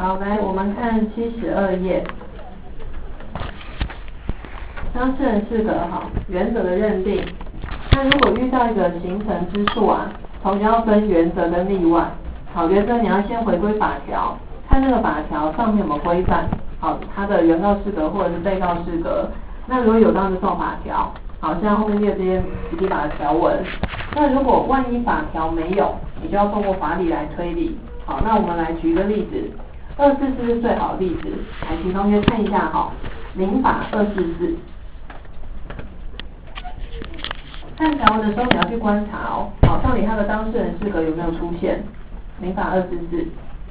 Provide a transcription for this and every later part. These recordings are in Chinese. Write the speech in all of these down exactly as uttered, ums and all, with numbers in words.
好，来我们看七十二页，当事人是个好原则的认定。那如果遇到一个形成之诉啊，同学要分原则跟例外。好，原则你要先回归法条，看这个法条上面有没有规范，好，它的原告适格或者是被告适格。那如果有，当然就照法条。好，像后面列这些笔记法的条文。那如果万一法条没有，你就要透过法理来推理。好，那我们来举一个例子。二四四是最好的例子，来请同学看一下哈，民法二四四。看条文的时候你要去观察哦，好，到底它的当事人适格有没有出现？民法二四四。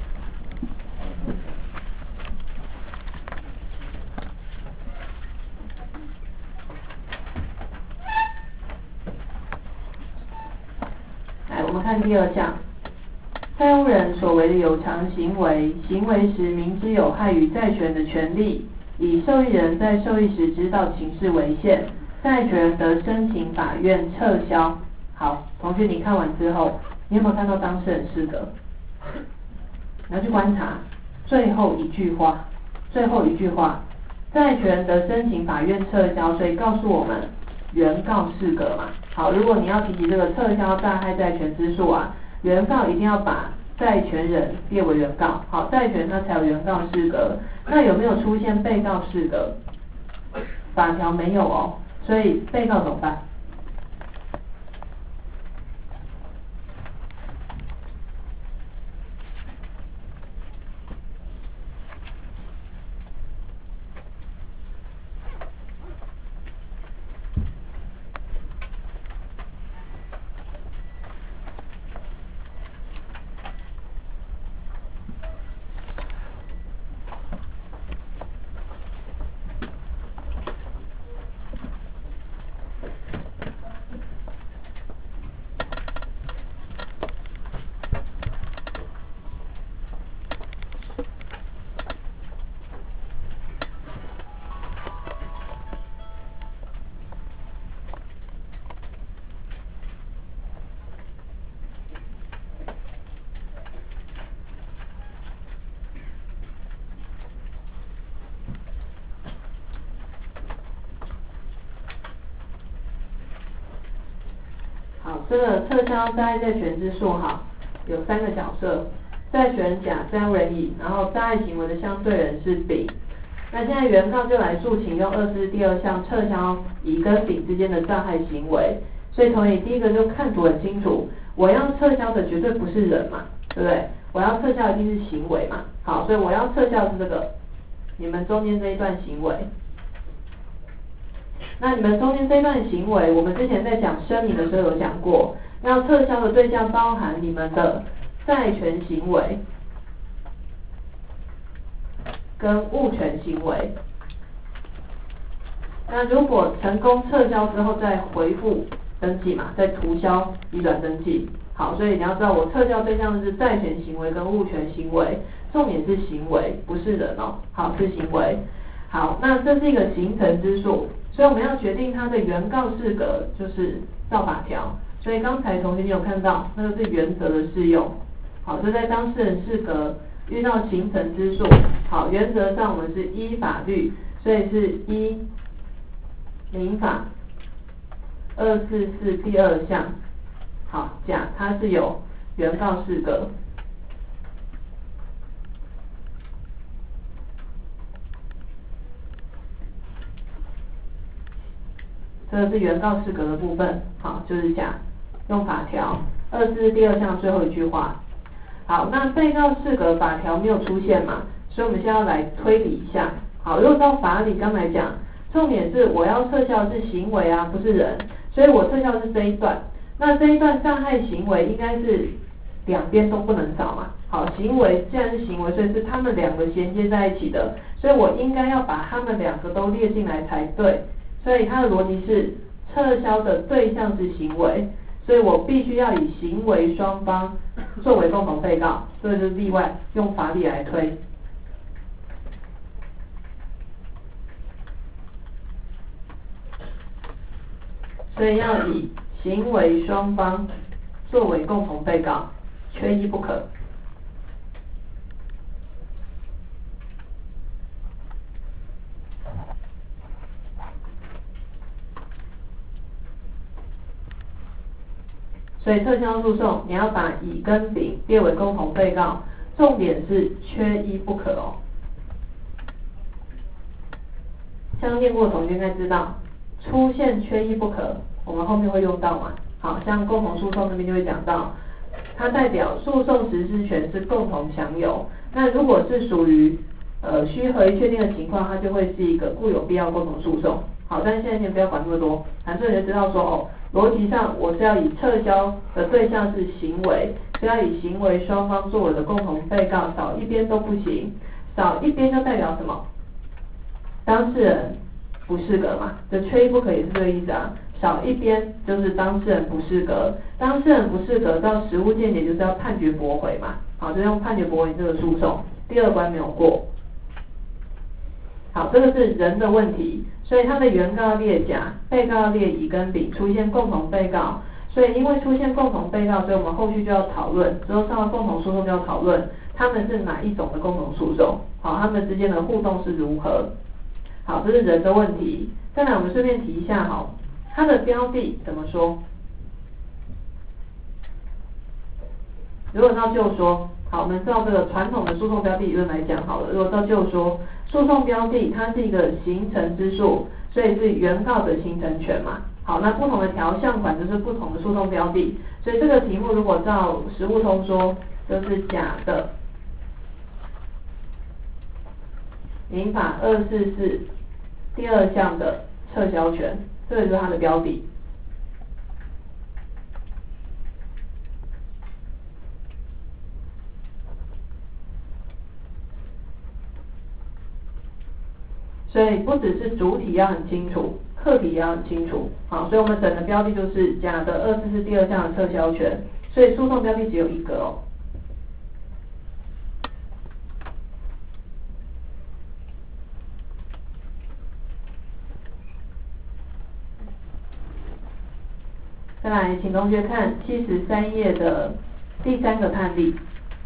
来，我们看第二项。债务人所为的有偿行为，行为时明知有害于债权的权利，以受益人在受益时知道情势为限，债权人得申请法院撤销。好，同学你看完之后，你有没有看到当事人适格？你要去观察最后一句话，最后一句话，债权人得申请法院撤销，所以告诉我们原告适格嘛。好，如果你要提起这个撤销诈害债权之诉啊，原告一定要把债权人列为原告，好，债权他才有原告适格。那有没有出现被告适格？法条没有哦，所以被告怎么办？好，这个撤销债害债权之诉哈，有三个角色，债权人甲、债务人乙，然后诈害行为的相对人是丙。那现在原告就来诉请用二四第二项撤销乙跟丙之间的诈害行为，所以同学第一个就看图很清楚，我要撤销的绝对不是人嘛，对不对？我要撤销一定是行为嘛，好，所以我要撤销的是这个你们中间这一段行为。那你们中间这一段行为，我们之前在讲声明的时候有讲过，要撤销的对象包含你们的债权行为跟物权行为。那如果成功撤销之后再回复登记嘛，再涂销移转登记。好，所以你要知道我撤销对象是债权行为跟物权行为，重点是行为，不是人哦。好，是行为。好，那这是一个形成之诉，所以我们要决定它的原告适格，就是照法条。所以刚才同学你有看到，那个是原则的适用。好，这在当事人适格遇到形成之诉，好，原则上我们是依法律，所以是依民法二四四第二项。好，甲它是有原告适格。这个是原告适格的部分，好，就是甲用法条二四第二项最后一句话。好，那被告适格法条没有出现嘛，所以我们现在要来推理一下。好，如果照法理刚才讲，重点是我要撤销的是行为啊，不是人，所以我撤销的是这一段。那这一段伤害行为应该是两边都不能少嘛。好，行为既然是行为，所以是他们两个衔接在一起的，所以我应该要把他们两个都列进来才对。所以它的逻辑是撤销的对象是行为，所以我必须要以行为双方作为共同被告，这个就是例外，用法理来推。所以要以行为双方作为共同被告，缺一不可。 所以撤销诉讼你要把乙跟丙列为共同被告，重点是缺一不可哦。像念过的同学应该知道，出现缺一不可，我们后面会用到嘛。好，像共同诉讼那边就会讲到，它代表诉讼实施权是共同享有。那如果是属于呃需合一确定的情况，它就会是一个固有必要共同诉讼。好，但是现在先不要管那么多，反正你就知道说哦，逻辑上我是要以撤销的对象是行为，是要以行为双方作为的共同被告，少一边都不行。少一边就代表什么？当事人不适格嘛，这缺一不可也是这个意思啊。少一边就是当事人不适格，当事人不适格到实务见解就是要判决驳回嘛，好，就用判决驳回这个诉讼，第二关没有过。好，这个是人的问题，所以他的原告列甲，被告列乙跟丙，出现共同被告，所以因为出现共同被告，所以我们后续就要讨论，之后上了共同诉讼就要讨论他们是哪一种的共同诉讼，好，他们之间的互动是如何。好，这是人的问题。再来，我们顺便提一下哈，它的标的怎么说？如果照旧说，好，我们照这个传统的诉讼标的理论来讲好了。如果照旧说，诉讼标的它是一个形成之诉，所以是原告的形成权嘛。好，那不同的条项款就是不同的诉讼标的，所以这个题目如果照实务通说，就是甲的民法二四四第二项的撤销权，这个就是它的标的。所以不只是主体要很清楚，客体也要很清楚。好，所以我们整个标的就是甲的二四四第二项的撤销权，所以诉讼标的只有一个哦。再来，请同学看七十三页的第三个判例。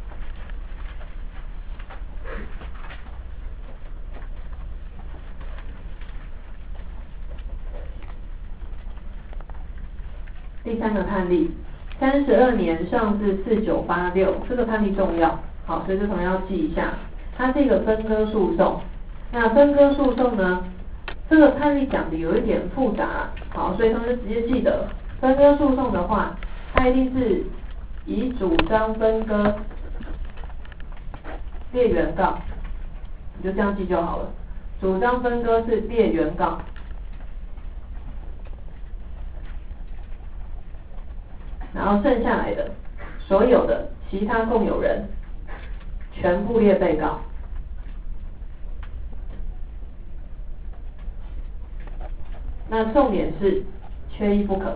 第三个判例，三十二年上至四九八六，这个判例重要，好，所以这同学要记一下，它是一个分割诉讼。那分割诉讼呢，这个判例讲的有一点复杂，好，所以同学直接记得，分割诉讼的话，它一定是以主张分割列原告，你就这样记就好了。主张分割是列原告。然后剩下来的所有的其他共有人全部列被告。那重点是缺一不可。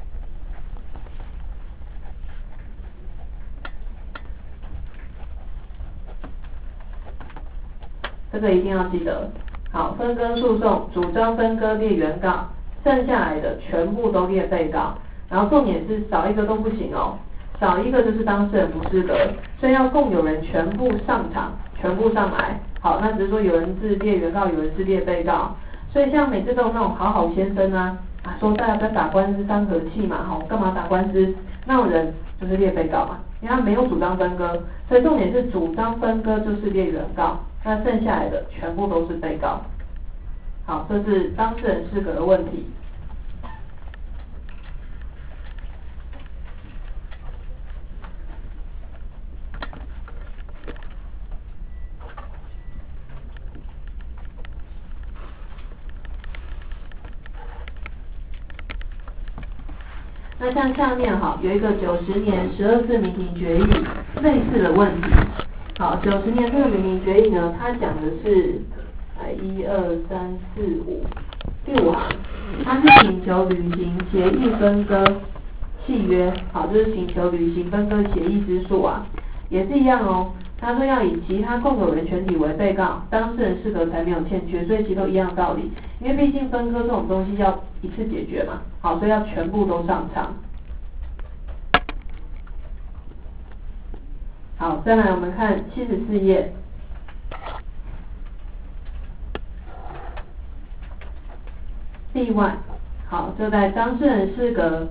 这个一定要记得。好，分割诉讼主张分割列原告，剩下来的全部都列被告。然后重点是少一个都不行哦，少一个就是当事人不适格，所以要共有人全部上场，全部上来。好，那只是说有人是列原告，有人是列被告。所以像每次都有那种好好先生啊，啊说大家在打官司伤和气嘛，吼，干嘛打官司？那种人就是列被告嘛，因为他没有主张分割，所以重点是主张分割就是列原告，那剩下来的全部都是被告。好，这是当事人适格的问题。那像下面哈有一个九十年十二次民庭决议类似的问题。好，九十年这个民庭决议呢，它讲的是哎一二三四五第五行，它是请求履行协议分割契约，好，就是请求履行分割协议之诉啊，也是一样哦。他说要以其他共有人全体为被告，当事人适格才没有欠缺，所以其实都一样道理。因为毕竟分割这种东西要一次解决嘛，好，所以要全部都上场。好，再来我们看七十四页。例外，好，就在当事人适格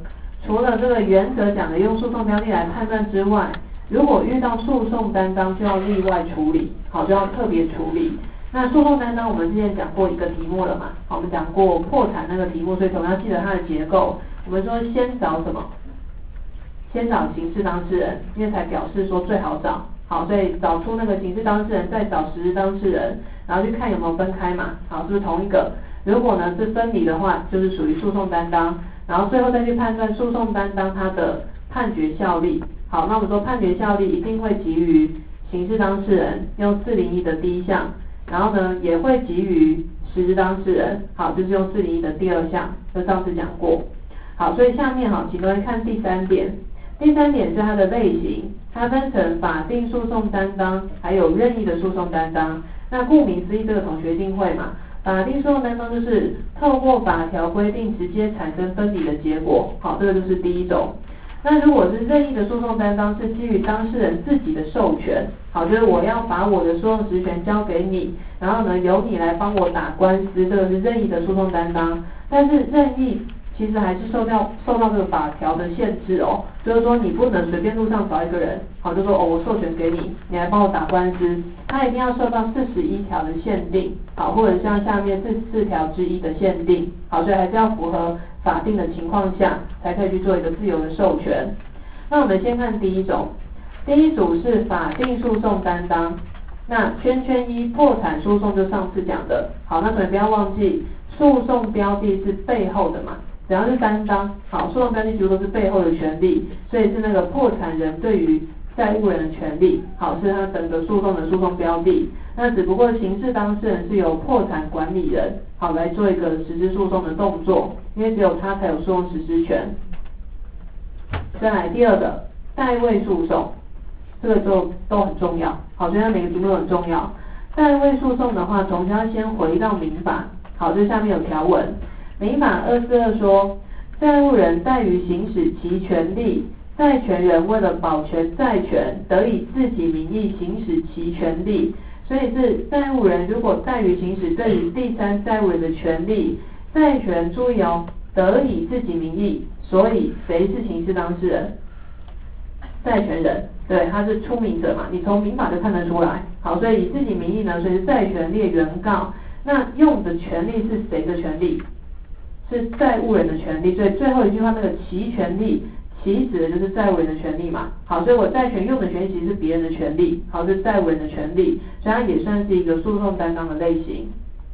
除了这个原则讲的用诉讼标的来判断之外，如果遇到诉讼担当就要例外处理，好，就要特别处理。那诉讼担当我们之前讲过一个题目了嘛，好，我们讲过破产那个题目，所以同样记得它的结构。我们说先找什么？先找刑事当事人，因为才表示说最好找，好，所以找出那个刑事当事人，再找实质当事人，然后去看有没有分开嘛，好，是不是同一个？如果呢是分离的话，就是属于诉讼担当，然后最后再去判断诉讼担当它的判决效力。好，那我们说判决效力一定会给予刑事当事人，用四零一的第一项，然后呢也会给予实质当事人，好，就是用四零一的第二项，就上次讲过。好，所以下面好，请各位看第三点。第三点是它的类型，它分成法定诉讼担当，还有任意的诉讼担当。那顾名思义，这个同学一定会嘛？法定诉讼担当就是透过法条规定直接产生分离的结果，好，这个就是第一种。那如果是任意的诉讼担当，是基于当事人自己的授权，好，就是我要把我的诉讼职权交给你，然后呢由你来帮我打官司，这个是任意的诉讼担当。但是任意其实还是受到受到这个法条的限制哦，就是说你不能随便路上找一个人，好，就说哦我授权给你，你来帮我打官司，他一定要受到四十一条的限定，好，或者像下面四十四条之一的限定，好，所以还是要符合法定的情况下，才可以去做一个自由的授权。那我们先看第一种，第一组是法定诉讼担当，那圈圈一破产诉讼就上次讲的，好，那所以不要忘记诉讼标的是背后的嘛。只要是担当，好，诉讼标的几乎都是背后的权利，所以是那个破产人对于债务人的权利，好，是他整个诉讼的诉讼标的。那只不过刑事当事人是由破产管理人，好，来做一个实施诉讼的动作，因为只有他才有诉讼实施权。再来第二个代位诉讼，这个就都很重要，好，所以它每个题目都很重要。代位诉讼的话，同时要先回到民法，好，这下面有条文。民法二四二说，债务人怠于行使其权利，债权人为了保全债权，得以自己名义行使其权利。所以是债务人如果怠于行使对于第三债务人的权利，债权注意哦，得以自己名义，所以谁是刑事当事人？债权人，对，他是出名者嘛，你从民法就看得出来。好，所以以自己名义呢，所以是债权列原告。那用的权利是谁的权利？是债务人的权利，所以最后一句话那个其权利，其指的就是债务人的权利嘛。好，所以我债权用的权利其实是别人的权利，好，是债务人的权利，所以它也算是一个诉讼担当的类型。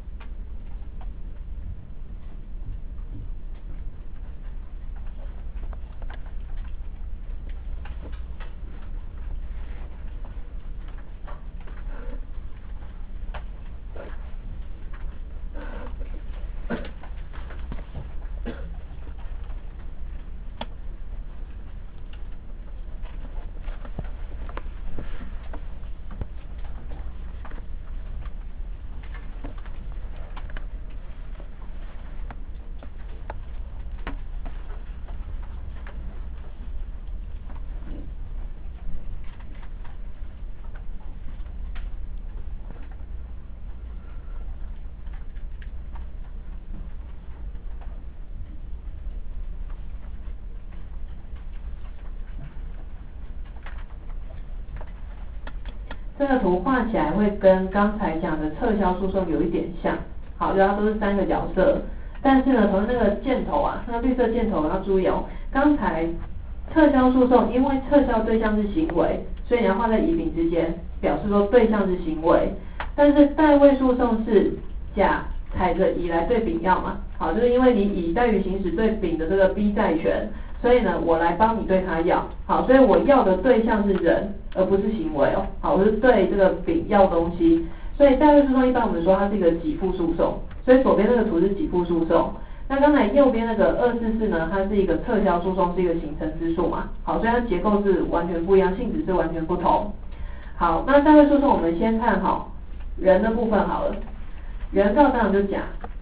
这个图画起来会跟刚才讲的撤销诉讼有一点像，好，就它都是三个角色，但是呢，从那个箭头啊，那个绿色箭头要注意哦，刚才撤销诉讼，因为撤销对象是行为，所以你要画在乙丙之间，表示说对象是行为，但是代位诉讼是甲踩着乙来对丙要嘛，好，就是因为你乙怠于行使对丙的这个 B 债权，所以呢，我来帮你对他要，好，所以我要的对象是人，而不是行为哦，好，我是对这个丙要东西，所以代位诉讼一般我们说它是一个给付诉讼，所以左边那个图是给付诉讼，那刚才右边那个二四四呢，它是一个撤销诉讼，是一个形成之诉嘛，好，所以它结构是完全不一样，性质是完全不同。好，那代位诉讼我们先看好人的部分好了，原告当然就甲。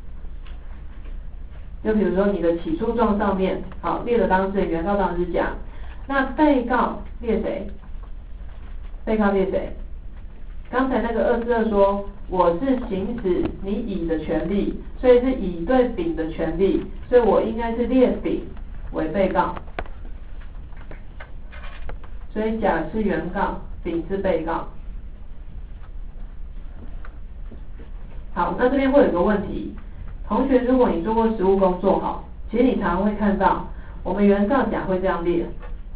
就比如说你的起诉状上面，好，列的当事人原告当然是甲，那被告列谁？被告列谁？刚才那个二四二说我是行使你乙的权利，所以是乙对丙的权利，所以我应该是列丙为被告， 所以甲是原告，丙是被告。好，那这边会有一个问题，同学，如果你做过实务工作，好，其实你常常会看到，我们原告甲会这样列，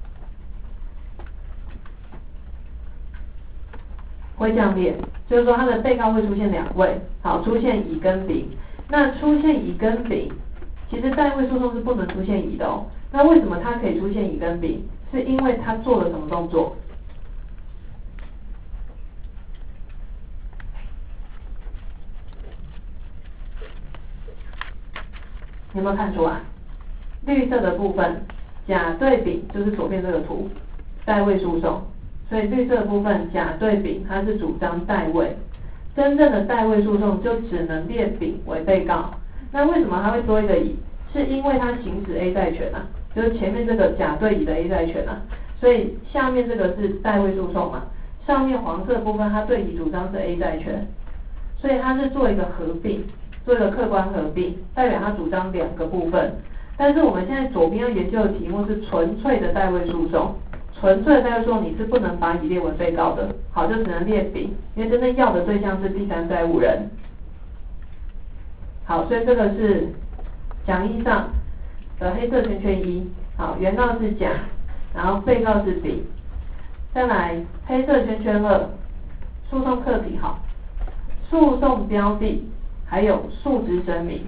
会这样列，就是说他的被告会出现两位，好，出现乙跟丙。那出现乙跟丙，其实代位诉讼是不能出现乙的哦。那为什么他可以出现乙跟丙？是因为他做了什么动作？有没有看出来？绿色的部分，甲对丙就是左边这个图，代位诉讼。所以绿色的部分，甲对丙，它是主张代位。真正的代位诉讼就只能列丙为被告。那为什么它会多一个乙？是因为它行使 A 债权啊，就是前面这个甲对乙的 A 债权啊，所以下面这个是代位诉讼嘛。上面黄色部分，它对乙主张是 A 债权，所以它是做一个合并，做一个客观合并，代表它主张两个部分。但是我们现在左边要研究的题目是纯粹的代位诉讼。纯粹的代位诉讼你是不能把乙列为被告的，好，就只能列丙，因为真正要的对象是第三债务人。好，所以这个是讲义上的黑色圈圈一，好，原告是甲，然后被告是丙。再来黑色圈圈二，诉讼课题，好，诉讼标的还有诉之声明。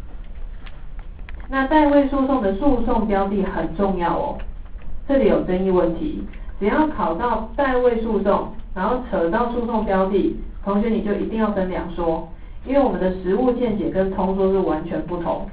那代位诉讼的诉讼标的很重要哦。这里有争议问题，只要考到代位诉讼，然后扯到诉讼标的，同学你就一定要分两说，因为我们的实务见解跟通说是完全不同。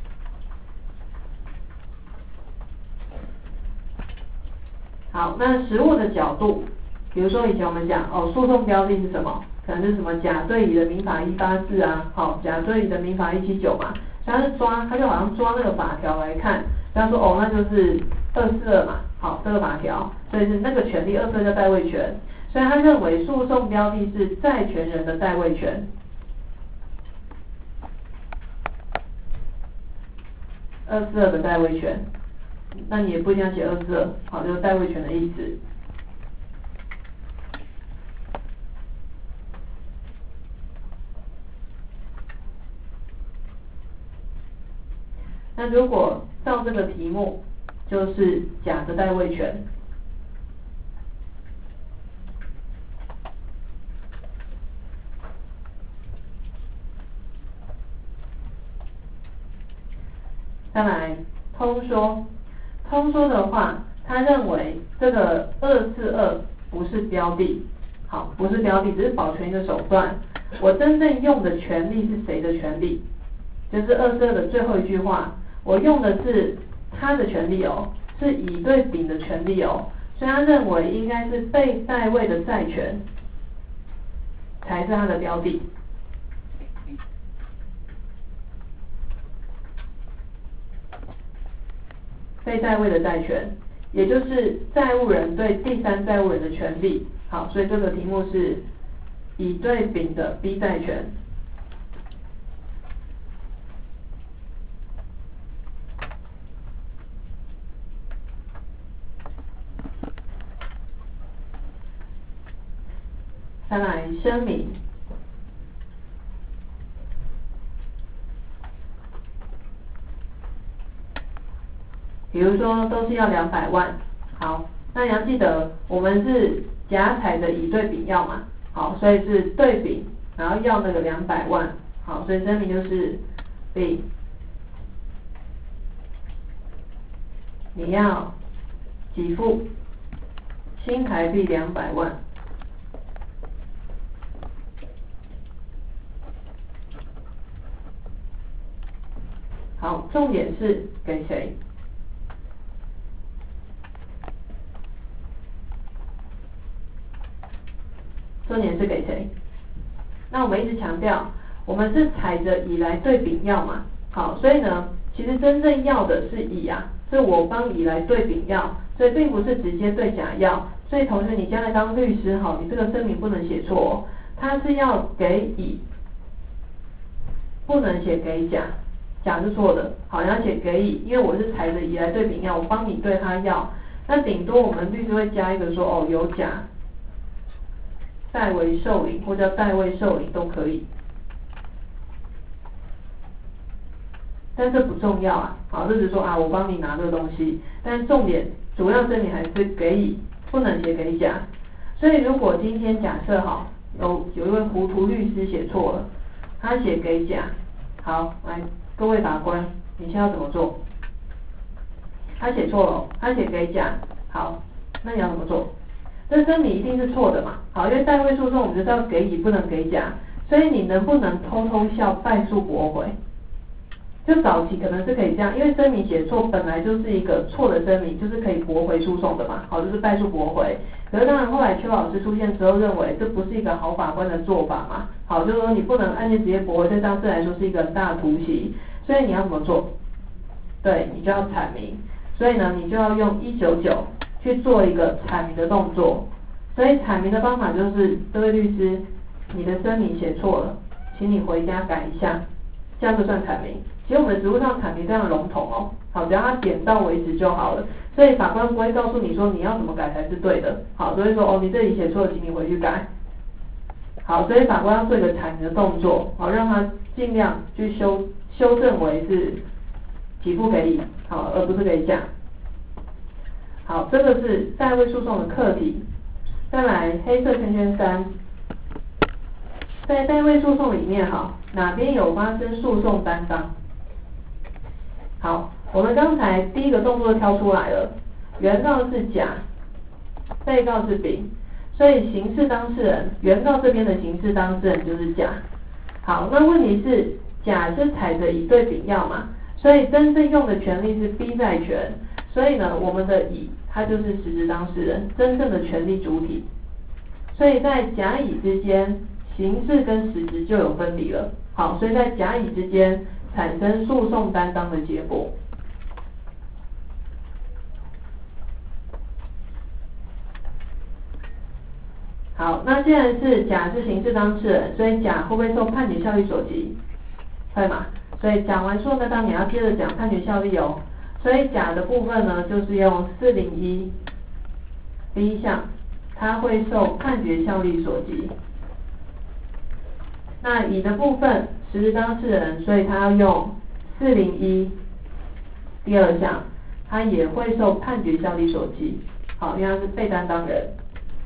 好，那实务的角度，比如说以前我们讲哦，诉讼标的是什么？可能是什么甲对乙的民法一八四啊，好，甲对乙的民法一七九嘛，他是抓，他就好像抓那个法条来看，他说哦，那就是二四二嘛，好，这个法条，所以是那个权利，二四二叫代位权，所以他认为诉讼标的是债权人的代位权。二四二的代位权，那你也不一定要写二四二，好，就是代位权的意思。那如果照这个题目，就是甲的代位权。再来通说，通说的话，他认为这个二四二不是标的，好，不是标的，只是保全一个手段。我真正用的权利是谁的权利？就是二四二的最后一句话，我用的是他的权利哦，是乙对丙的权利哦，所以他认为应该是被代位的债权才是他的标的。被代位的债权，也就是债务人对第三债务人的权利。好，所以这个题目是乙对丙的 B 债权。再来声明，比如说都是要两百万，好，那你要记得我们是甲采的乙对丙要嘛，好，所以是对丙，然后要那个两百万，好，所以声明就是丙，你要给付新台币两百万。好，重点是给谁？重点是给谁？那我们一直强调，我们是踩着乙来对丙要嘛，好，所以呢，其实真正要的是乙啊，是我帮乙来对丙要，所以并不是直接对甲要。所以同学，你将来当律师好，你这个声明不能写错哦，他是要给乙，不能写给甲。甲是错的，好，你要写给乙，因为我是踩着乙来对丙要，我帮你对他要， 那顶多我们律师会加一个说，哦，有甲代为受领，或叫代位受领都可以。但这不重要啊，好，这只是说啊，我帮你拿这个东西，但重点主要声明还是给乙，不能写给甲。所以如果今天假设好，有有一位糊涂律师写错了，他写给甲，好，来各位法官，你现在要怎么做？他写错了，他写给甲，好，那你要怎么做？这声明一定是错的嘛，好，因为代位诉讼我们就是要给乙，不能给甲，所以你能不能偷偷效败诉驳回？就早期可能是可以这样，因为声明写错本来就是一个错的声明，就是可以驳回诉讼的嘛，好，就是败诉驳回。可是当然后来邱老师出现之后，认为这不是一个好法官的做法嘛，好，就是说你不能案件直接驳回，对当事人来说是一个很大的突袭，所以你要怎么做？对，你就要阐明，所以呢，你就要用一九九去做一个阐明的动作。所以阐明的方法就是，这位律师，你的声明写错了，请你回家改一下，这样就算阐明。其实我们的职务上阐明非常笼统哦，好，只要他点到为止就好了。所以法官不会告诉你说你要怎么改才是对的，好，所以说哦你这里写错了，请你回去改。好，所以法官要做一个阐明的动作，好，让他尽量去修修正为是给付给乙，好，而不是给甲。好，这个是代位诉讼的课题。再来黑色圈圈三，在代位诉讼里面哈，哪边有发生诉讼担当？好，我们刚才第一个动作挑出来了，原告是甲，被告是丙，所以刑事当事人，原告这边的刑事当事人就是甲。好，那问题是甲是踩着乙对丙要嘛，所以真正用的权利是逼债权，所以呢，我们的乙他就是实质当事人，真正的权利主体，所以在甲乙之间，刑事跟实质就有分离了。好，所以在甲乙之间产生诉讼担当的结果。好，那既然是甲是刑事当事人，所以甲会不会受判决效力所及？会嘛？所以讲完诉讼担当，你要接着讲判决效力哦。所以甲的部分呢，就是用四零一 B 项，它会受判决效力所及。那乙的部分，实质当事人，所以他要用四零一第二项，他也会受判决效力所及。好，因为他是被担当人。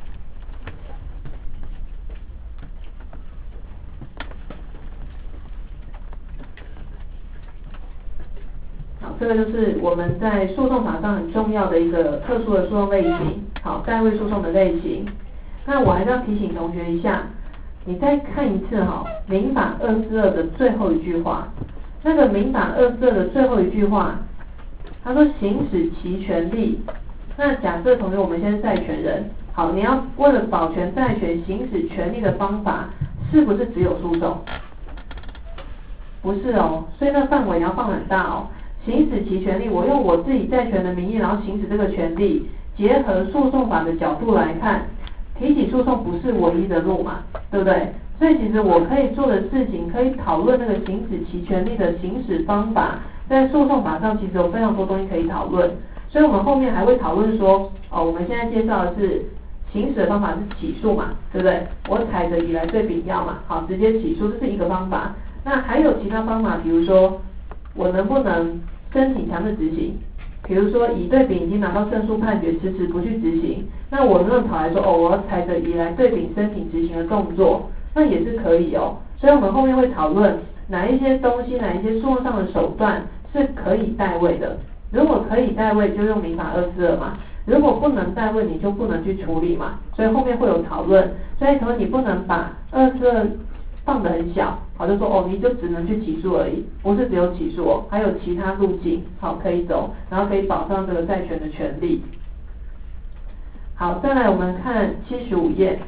好，这个就是我们在诉讼法上很重要的一个特殊的诉讼类型，好，代位诉讼的类型。那我还是要提醒同学一下，你再看一次哈，民法二四二的最后一句话，那个民法二四二的最后一句话，他说行使其权利。那假设同学我们现在债权人，好，你要为了保全债权行使权利的方法，是不是只有诉讼？不是哦，所以那范围你要放很大哦。行使其权利，我用我自己债权的名义，然后行使这个权利，结合诉讼法的角度来看，提起诉讼不是唯一的路嘛，对不对？所以其实我可以做的事情，可以讨论那个行使其权利的行使方法，在诉讼法上其实有非常多东西可以讨论。所以我们后面还会讨论说，哦，我们现在介绍的是行使的方法是起诉嘛，对不对？我踩着乙来对丙要嘛，好，直接起诉，这是一个方法。那还有其他方法，比如说我能不能申请强制执行？比如说乙对丙已经拿到胜诉判决，迟迟不去执行，那我能不能跑来说，哦，我要踩着乙来对丙申请执行的动作？那也是可以哦。所以我们后面会讨论哪一些东西，哪一些诉讼上的手段是可以代位的。如果可以代位，就用民法二四二嘛。如果不能代位，你就不能去处理嘛。所以后面会有讨论。所以同学你不能把二四二放得很小，好，就说哦，你就只能去起诉而已，不是只有起诉哦，还有其他路径，好，可以走，然后可以保障这个债权的权利。好，再来我们看七十五页。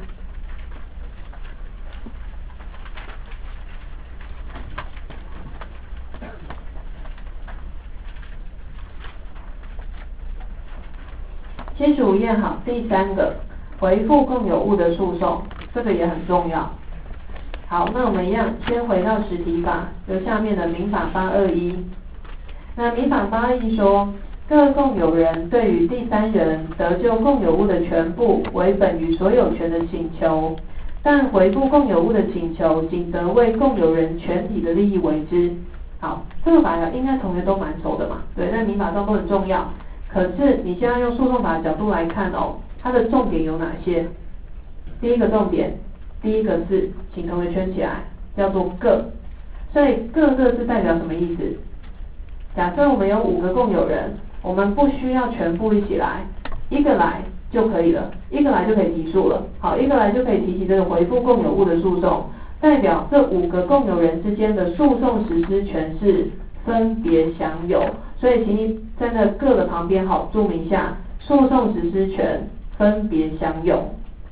七十五页好，第三个回复共有物的诉讼，这个也很重要。好，那我们一样先回到实体法，就下面的民法八二一。那民法八二一说， 各共有人对于第三人得就共有物的全部为本于所有权的请求，但回复共有物的请求仅得为共有人全体的利益为之。好，这个法条应该同学都蛮熟的嘛，对，在民法上都很重要。可是你现在用诉讼法的角度来看哦，它的重点有哪些？第一个重点，第一个是，请同学圈起来，叫做各。所以各个是代表什么意思？假设我们有五个共有人，我们不需要全部一起来，一个来就可以了，一个来就可以提诉了。好，一个来就可以提起这个回复共有物的诉讼，代表这五个共有人之间的诉讼实施权是分别享有。所以请你在那各的旁边好注明一下，诉讼实施权分别享有。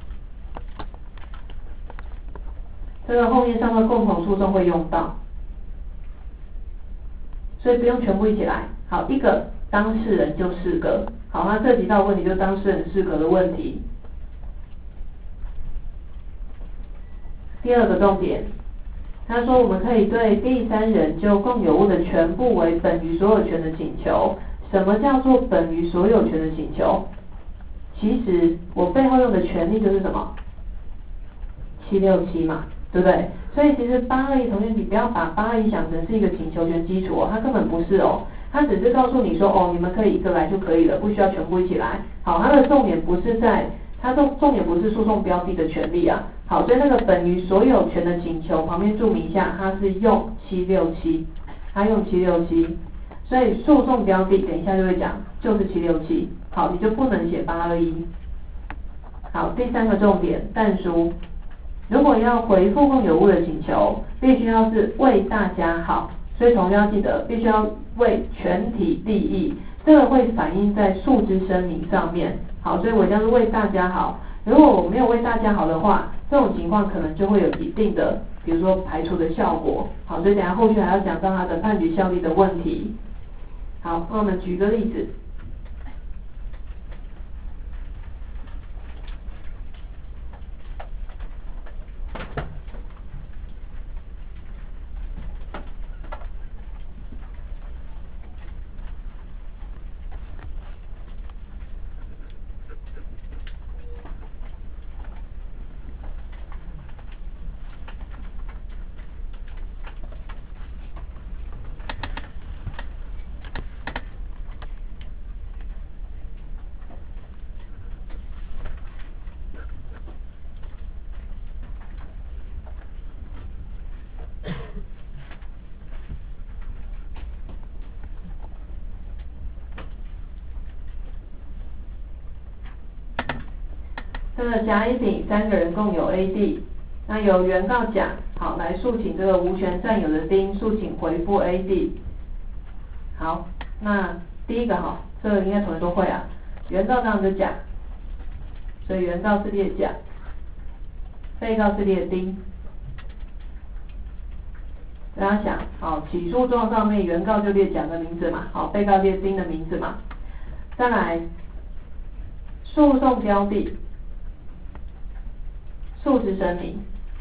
这个后面上的共同诉讼会用到，所以不用全部一起来。好，一个当事人就四个。好，那涉及到的问题就是当事人四个的问题。第二个重点，他说我们可以对第三人就共有物的全部为本于所有权的请求。什么叫做本于所有权的请求？其实我背后用的权利就是什么？七六七嘛，对不对？所以其实八二一同学，你不要把八二一想成是一个请求权基础哦，它根本不是哦，它只是告诉你说哦，你们可以一个来就可以了，不需要全部一起来。好，它的重点不是在，它重重点不是诉讼标的的权利啊。好，所以那个本于所有权的请求旁边注明一下，它是用七六七，它用七六七，所以诉讼标的等一下就会讲，就是七六七。好，你就不能写八二一。好，第三个重点，但书。如果要回复共有物的请求，必须要是为大家好，所以同学要记得，必须要为全体利益，这个会反映在诉之声明上面。好，所以我一定要是为大家好。如果我没有为大家好的话，这种情况可能就会有一定的，比如说排除的效果。好，所以等一下后续还要讲到它的判决效力的问题。好，那我们举个例子。这个甲、乙、丙三个人共有 A 地，那由原告甲好来诉请这个无权占有的丁诉请回复 A 地。好，那第一个哈，这个应该同学都会啊，原告当然是甲，所以原告是列甲，被告是列丁。大家想，好，起诉状上面原告就列甲的名字嘛，好，被告列丁的名字嘛。再来，诉讼标的。诉之声明。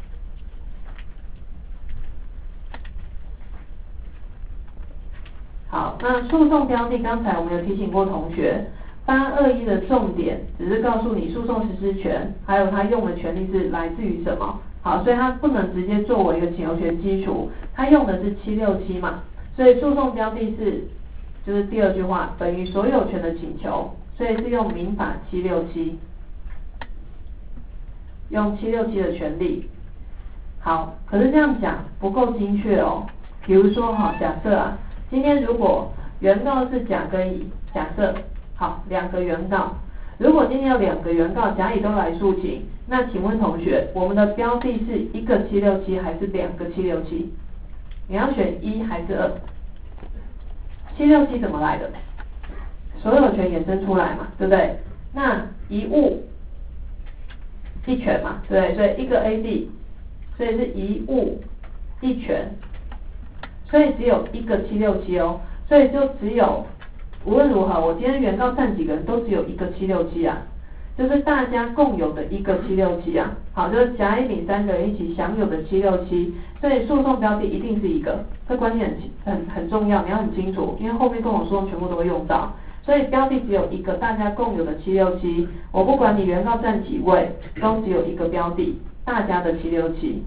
好，那诉讼标的，刚才我们有提醒过同学，八二一的重点只是告诉你诉讼实施权，还有他用的权利是来自于什么。好，所以它不能直接作为一个请求权基础，它用的是七六七嘛，所以诉讼标的是就是第二句话，本于所有权的请求，所以是用民法七六七。用七六七的权利。好，可是这样讲不够精确哦。比如说哈，假设啊，今天如果原告是甲跟乙，假设好两个原告，如果今天有两个原告甲乙都来诉请，那请问同学，我们的标的是一个七六七还是两个七六七？你要选一还是二？七六七怎么来的？所有权衍生出来嘛，对不对？那一物一权嘛，对，所以一个 A D， 所以是一物一权，所以只有一个七六七哦，所以就只有无论如何，我今天原告占几个人都只有一个七六七啊，就是大家共有的一个七六七啊，好，就是甲乙丙三个人一起享有的七六七，所以诉讼标的一定是一个，这观念很很很重要，你要很清楚，因为后面跟我说全部都会用到。 所以标的只有一个，大家共有的七六七，我不管你原告占几位，都只有一个标的，大家的七六七。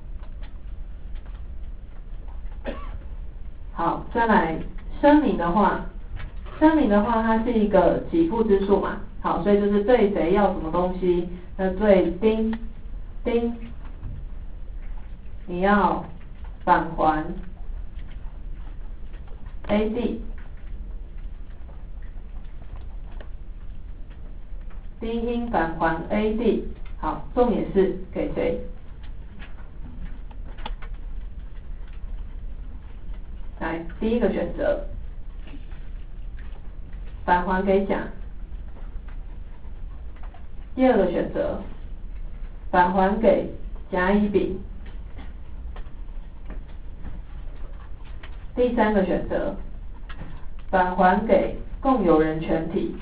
好，再来声明的话，声明的话，它是一个给付之数嘛，好，所以就是对谁要什么东西，那对丁丁，你要返还 A D， 丁应返还 A D， 好，重点是给谁？来，第一个选择，返还给甲；第二个选择，返还给甲乙丙；第三个选择，返还给共有人全体。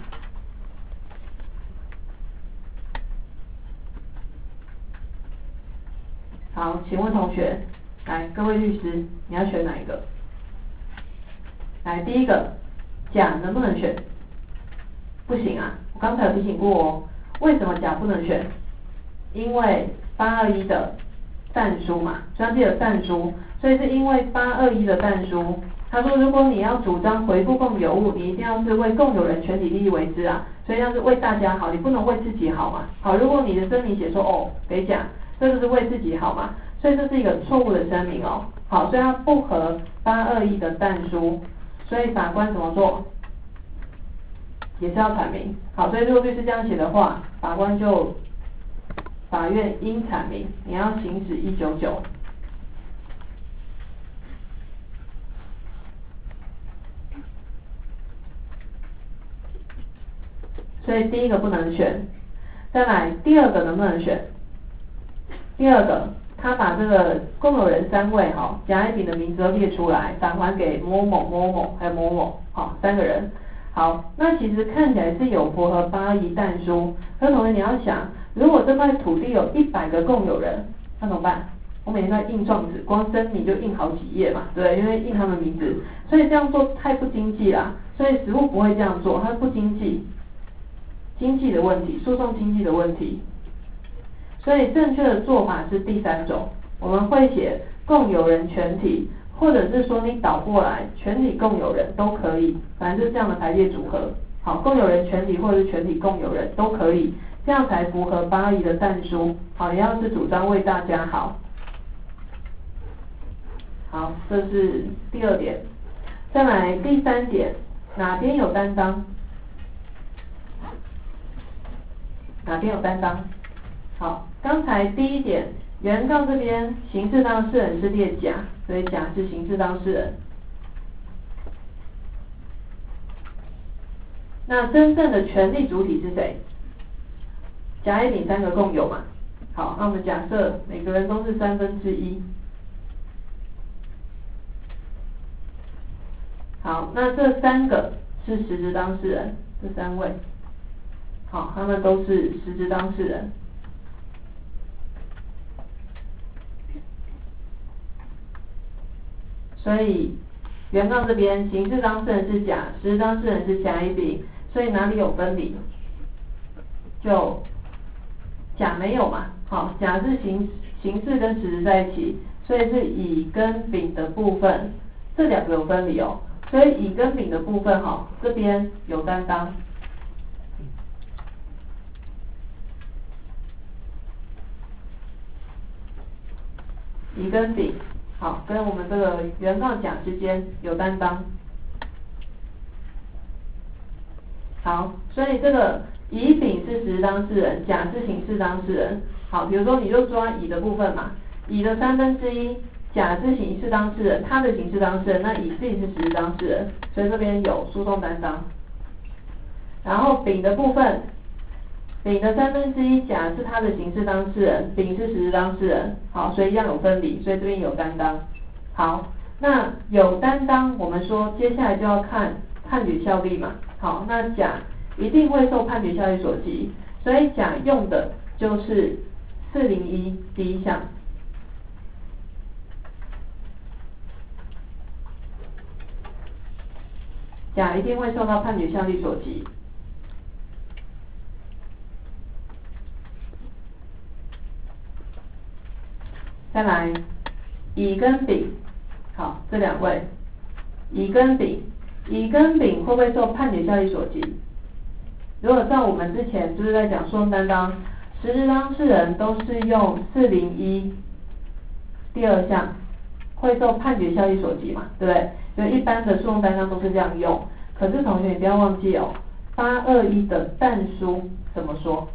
好，请问同学，来，各位律师，你要选哪一个？来，第一个，甲能不能选？不行啊，我刚才有提醒过哦。为什么甲不能选？因为八二一的但书嘛，专记的但书，所以是因为八二一的但书，他说如果你要主张回复共有物，你一定要是为共有人全体利益为之啊，所以要是为大家好，你不能为自己好嘛。好，如果你的声明写说哦给甲，这就是为自己好嘛，所以这是一个错误的声明哦。好，所以它不合八二一的但书。所以法官怎么做？也是要阐明。好，所以如果律师这样写的话，法官就法院应阐明，你要行使一九九。所以第一个不能选，再来第二个能不能选？第二个，他把这个共有人三位哈，甲乙丙的名字都列出来，返还给某某某某还有某某，好，三个人。好，那其实看起来是有符合八一但书，可是同学你要想，如果这块土地有一百个共有人，那怎么办？我每天在印状纸，光声明就印好几页嘛，对，因为印他们名字，所以这样做太不经济啦，所以实务不会这样做，它不经济，经济的问题，诉讼经济的问题。所以正确的做法是第三种，我们会写共有人全体，或者是说你倒过来，全体共有人都可以，反正就是这样的排列组合。好，共有人全体或者是全体共有人都可以，这样才符合八一的但书。好，你要是主张为大家好。好，这是第二点。再来第三点，哪边有担当？哪边有担当？好，刚才第一点，原告这边刑事当事人是列甲，所以甲是刑事当事人。那真正的权利主体是谁？甲乙丙三个共有嘛。好，那我们假设每个人都是三分之一。好，那这三个是实质当事人，这三位，好，他们都是实质当事人。所以原告这边刑事当事人是甲，实质当事人是甲乙丙，所以哪里有分离？就甲没有嘛，好，甲是刑刑事跟实质在一起，所以是乙跟丙的部分，这两个有分离哦，所以乙跟丙的部分哈，这边有担当。乙跟丙，好，跟我们这个原告甲之间有担当。好，所以这个乙丙是实质当事人，甲是刑事当事人。好，比如说你就抓乙的部分嘛，乙的三分之一，甲是刑事当事人，他的刑事当事人，那乙自己是实质当事人，所以这边有诉讼担当。然后丙的部分，丙的三分之一，甲是他的刑事当事人，丙是实质当事人，好，所以一样有分离，所以这边有担当。好，那有担当，我们说接下来就要看判决效力嘛。好，那甲一定会受判决效力所及，所以甲用的就是四零一第一项。 甲一定会受到判决效力所及。再来，乙跟丙，好，这两位，乙跟丙，乙跟丙会不会受判决效力所及？如果照我们之前就是在讲诉讼担当，实质当事人都是用四零一第二项会受判决效力所及嘛，对不对？因为一般的诉讼担当都是这样用。可是同学你不要忘记哦，八二一的但书怎么说？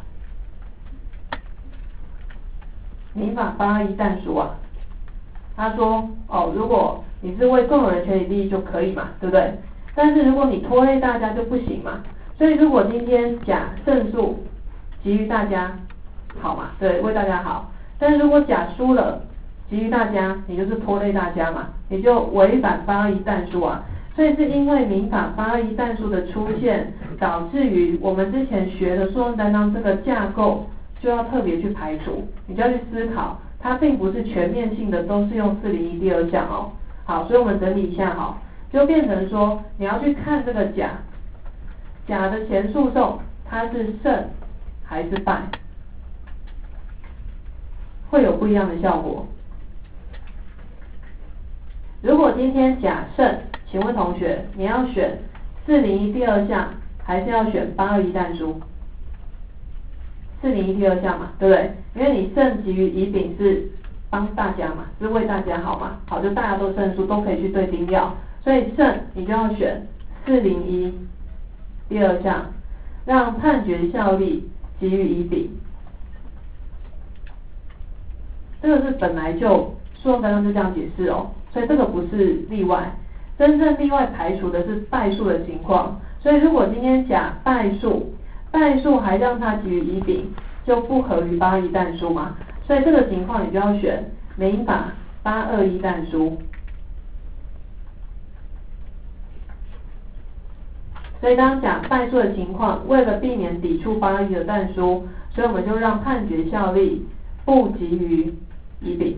民法八二一但书啊，他说哦，如果你是为共有人权利利益就可以嘛，对不对？但是如果你拖累大家就不行嘛。所以如果今天甲胜诉，给予大家好嘛，对，为大家好。但是如果甲输了，给予大家，你就是拖累大家嘛，你就违反八二一但书啊。所以是因为民法八二一但书的出现，导致于我们之前学的诉讼担当这个架构就要特别去排除，你就要去思考，它并不是全面性的都是用四零一第二项哦。好，所以我们整理一下哈，就变成说你要去看这个甲。甲的前诉讼，它是胜还是败，会有不一样的效果。如果今天甲胜，请问同学，你要选四零一第二项，还是要选八二一但书？四零一第二项嘛，对不对？因为你胜给予乙丙是帮大家嘛，是为大家好嘛，好，就大家都胜诉，都可以去对丁要，所以胜你就要选四零一。第二项，让判决效力给予乙丙，这个是本来就诉讼担当就这样解释哦，所以这个不是例外，真正例外排除的是败诉的情况。所以如果今天甲败诉，败诉还让他给予乙丙，就不合于八二一但书嘛，所以这个情况你就要选民法八二一但书。所以当甲败诉的情况，为了避免抵触八二一的但书，所以我们就让判决效力不给予乙丙。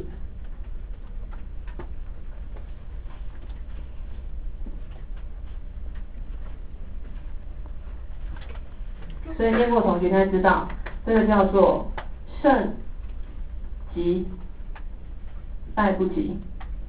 所以念过同学应该知道，这个叫做胜及败不及，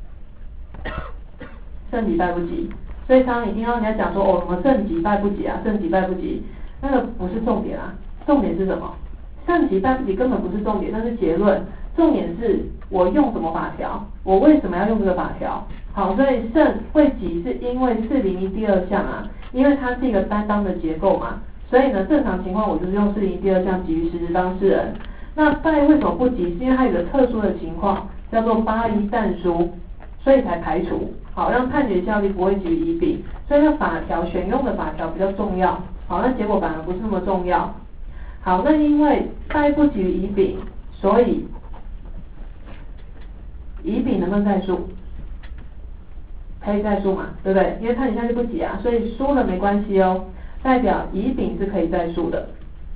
胜及败不及。所以常常你听到人家讲说哦什么胜及败不及啊，胜及败不及，那个不是重点啊，重点是什么？胜及败不及根本不是重点，那是结论。重点是我用什么法条，我为什么要用这个法条？好，所以胜会及是因为四零一第二项啊，因为它是一个担当的结构嘛，所以呢正常情况我就是用四零一第二项给予实质当事人。那败为什么不及？是因为它有个特殊的情况叫做八二一但书，所以才排除。好，让判决效力不会给予乙丙，所以那法条选用的法条比较重要。好，那结果反而不是那么重要。好，那因为败不给予乙丙，所以乙丙能不能再诉？可以再诉嘛，对不对？因为判决效力不给啊，所以输了没关系哦，代表乙丙是可以再诉的。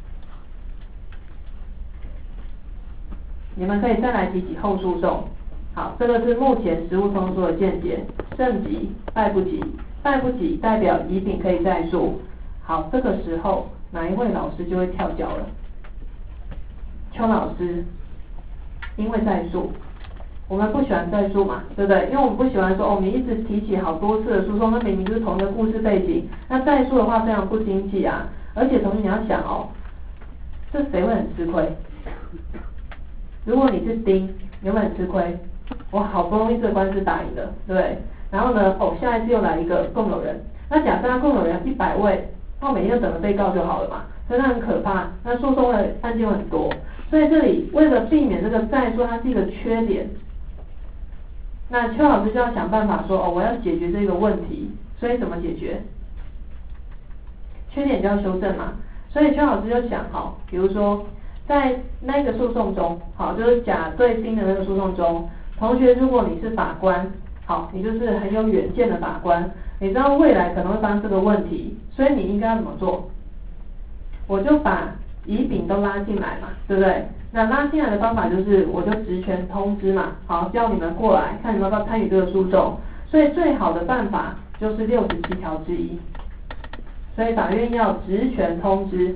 你们可以再来提起后诉讼。好，这个是目前实务通说的见解，胜及败不及，败不及代表乙丙可以再诉。好，这个时候哪一位老师就会跳脚了？邱老师，因为再诉，我们不喜欢再诉嘛，对不对？因为我们不喜欢说哦，你一直提起好多次的诉讼，那明明就是同一个故事背景，那再诉的话非常不经济啊。而且同学你要想哦，这谁会很吃亏？如果你是丁，你会很吃亏。我好不容易这个官司打赢了，对不对？然后呢，哦，下一次又来一个共有人，那假设他共有人一百位，那每天就等着被告就好了嘛，所以那很可怕，那诉讼的案件很多，所以这里为了避免这个再诉它是一个缺点，那邱老师就要想办法说，哦，我要解决这个问题，所以怎么解决？缺点就要修正嘛，所以邱老师就想，好，比如说在那个诉讼中，好，就是甲对丁的那个诉讼中。同学，如果你是法官，好，你就是很有远见的法官，你知道未来可能会发生这个问题，所以你应该要怎么做？我就把乙丙都拉进来嘛，对不对？那拉进来的方法就是，我就职权通知嘛，好，叫你们过来，看你们要不要参与这个诉讼。所以最好的办法就是六十七条之一， 所以法院要职权通知。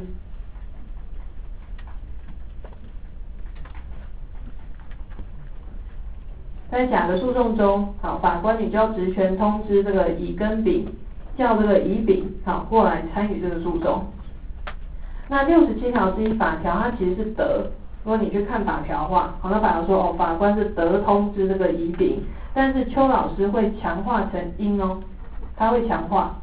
在甲的诉讼中，好，法官你就要职权通知这个乙跟丙，叫这个乙丙好过来参与这个诉讼。那六十七条之一法条它其实是得，如果你去看法条的话，好，那法条说哦，法官是得通知这个乙丙，但是邱老师会强化成应哦，他会强化。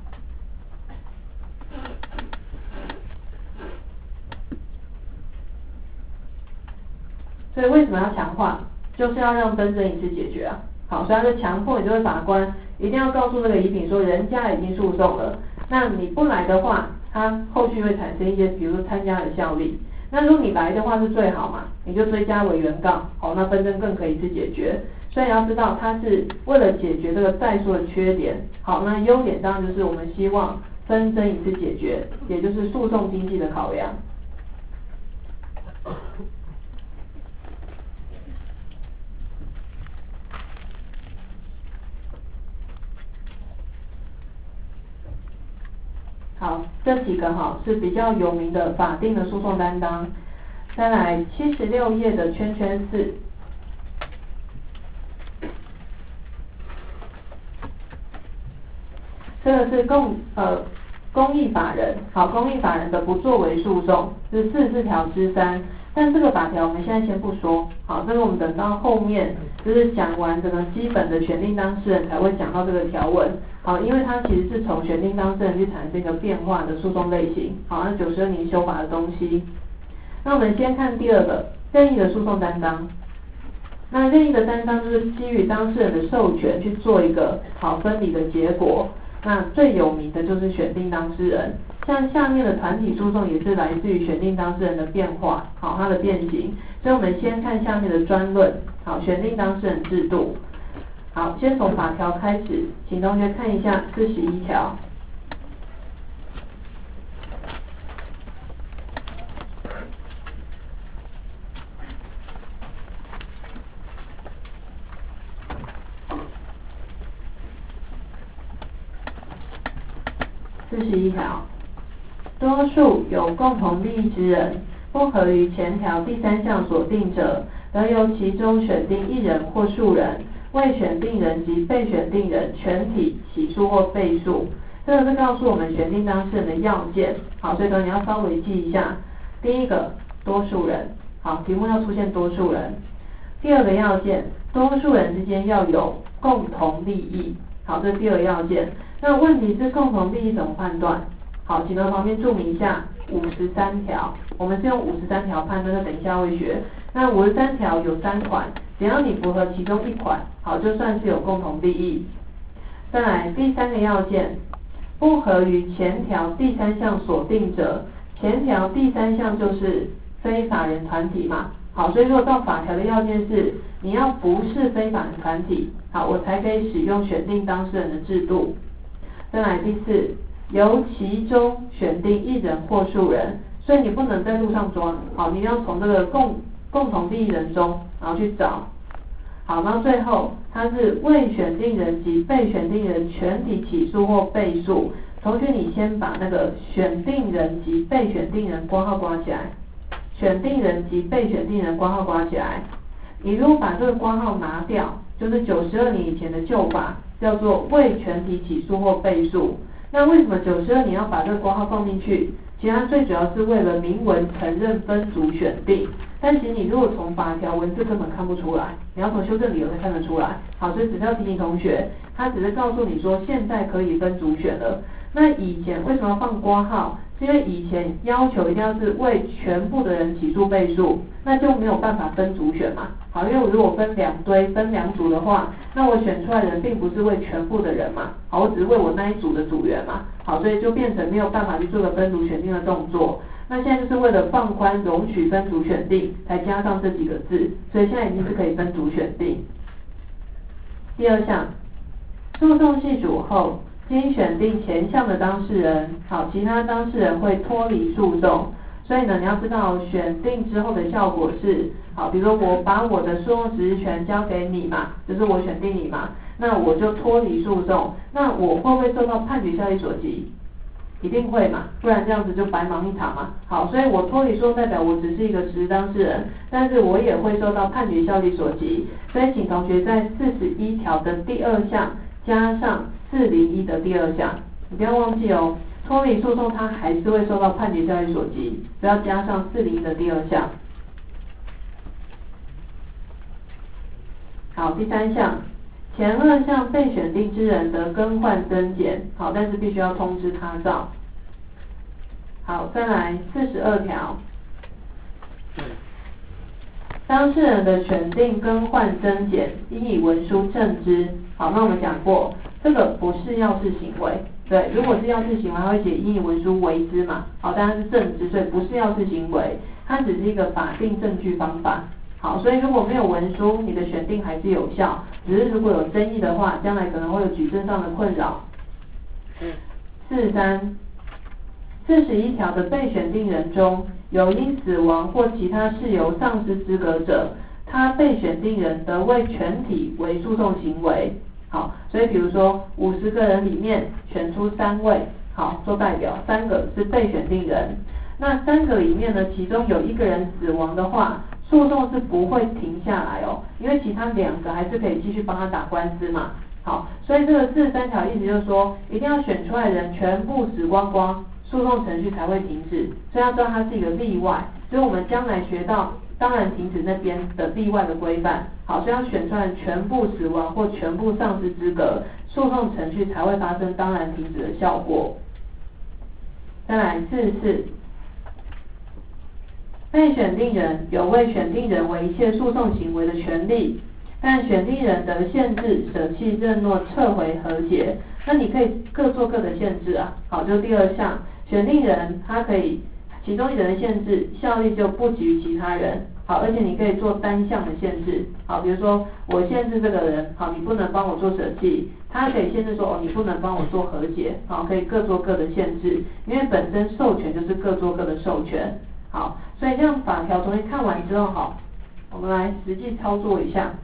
所以为什么要强化？就是要让纷争一次解决啊。好，所以他就强迫你这位法官一定要告诉这个乙丙说，人家已经诉讼了，那你不来的话，他后续会产生一些，比如说参加的效力。那如果你来的话是最好嘛，你就追加为原告，好，那纷争更可以一次解决。所以要知道，它是为了解决这个再说的缺点。好，那优点当然就是我们希望纷争一次解决，也就是诉讼经济的考量。好，这几个哈是比较有名的法定的诉讼担当。再来七十六页的圈圈四，这个是公呃公益法人，好，公益法人的不作为诉讼是四十四条之三。但这个法条我们现在先不说，好，这个我们等到后面就是讲完整个基本的选定当事人才会讲到这个条文，好，因为它其实是从选定当事人去产生一个变化的诉讼类型，好，那九十二年修法的东西。那我们先看第二个任意的诉讼担当。那任意的担当就是基于当事人的授权去做一个好分离的结果。那最有名的就是选定当事人，像下面的团体诉讼也是来自于选定当事人的变化，好，它的变形。所以我们先看下面的专论，好，选定当事人制度。好，先从法条开始，请同学看一下四十一条。四十一条，多数有共同利益之人，不合于前条第三项所定者，得由其中选定一人或数人，为选定人及被选定人全体起诉或备诉。这个是告诉我们选定当事人的要件。好，所以说你要稍微记一下。第一个，多数人，好，题目要出现多数人。第二个要件，多数人之间要有共同利益。好，这是第二个要件。那问题是共同利益怎么判断？好，请到旁边注明一下五十三条，我们是用五十三条判断，那等一下会学。那五十三条有三款，只要你符合其中一款，好，就算是有共同利益。再来第三个要件，不合于前条第三项所定者，前条第三项就是非法人团体嘛。好，所以说到法条的要件是你要不是非法人团体，好，我才可以使用选定当事人的制度。再来第四，由其中选定一人或数人，所以你不能在路上抓，好，你要从这个共共同利益人中，然后去找。好，然后最后它是为选定人及被选定人全体起诉或备诉。同学，你先把那个选定人及被选定人括号刮起来，选定人及被选定人括号刮起来。你如果把这个括号拿掉，就是九十二年以前的旧法叫做为全体起诉或备诉。那为什么九十二年要把这个括号放进去？其实它最主要是为了明文承认分组选定。但其实你如果从法条文字根本看不出来，你要从修正理由才看得出来。好，所以只是要提醒同学，他只是告诉你说现在可以分组选了。那以前为什么要放括号？是因为以前要求一定要是为全部的人起诉备诉，那就没有办法分组选嘛。好，因为我如果分两堆分两组的话，那我选出来的人并不是为全部的人嘛，好，我只是为我那一组的组员嘛，好，所以就变成没有办法去做个分组选定的动作。那现在就是为了放宽容许分组选定，才加上这几个字，所以现在已经是可以分组选定。第二项，诉讼系主后，经选定前项的当事人，好，其他当事人会脱离诉讼。所以呢，你要知道选定之后的效果是，好，比如说我把我的诉讼执行权交给你嘛，就是我选定你嘛，那我就脱离诉讼，那我会不会受到判决效力所及？ 一定会嘛，不然这样子就白忙一场嘛。好，所以我脱离诉讼代表我只是一个实质当事人，但是我也会受到判决效力所及。所以请同学在四十一条的第二项加上四零一的第二项，你不要忘记哦，脱离诉讼它还是会受到判决效力所及，不要加上四零一的第二项。好，第三项。前二项被选定之人得更换增减，好，但是必须要通知他照。好，再来四十二条，当事人的选定更换增减，应以文书证之。好，那我们讲过，这个不是要事行为，对，如果是要事行为，它会写应以文书为之嘛，好，但它是证之，所以不是要事行为，它只是一个法定证据方法。好，所以如果没有文书，你的选定还是有效，只是如果有争议的话，将来可能会有举证上的困扰。四十三、四十一条的被选定人中，有因死亡或其他事由丧失资格者，他被选定人得为全体为诉讼行为。好，所以比如说五十个人里面选出三位，好，做代表，三个是被选定人。那三个里面呢，其中有一个人死亡的话，诉讼是不会停下来哦，因为其他两个还是可以继续帮他打官司嘛。好，所以这个四十三条意思就是说，一定要选出来的人全部死光光，诉讼程序才会停止。所以要知道它是一个例外，所以我们将来学到当然停止那边的例外的规范。好，所以要选出来全部死亡或全部丧失资格，诉讼程序才会发生当然停止的效果。再来四十四。被选定人有为选定人为一切诉讼行为的权利，但选定人得限制、舍弃、认诺、撤回、和解。那你可以各做各的限制啊。好，就第二项，选定人他可以其中一人的限制效力就不及于其他人。好，而且你可以做单项的限制。好，比如说我限制这个人，好，你不能帮我做舍弃。他可以限制说，哦，你不能帮我做和解。好，可以各做各的限制，因为本身授权就是各做各的授权。好，所以这样法条同学看完之后，好，我们来实际操作一下。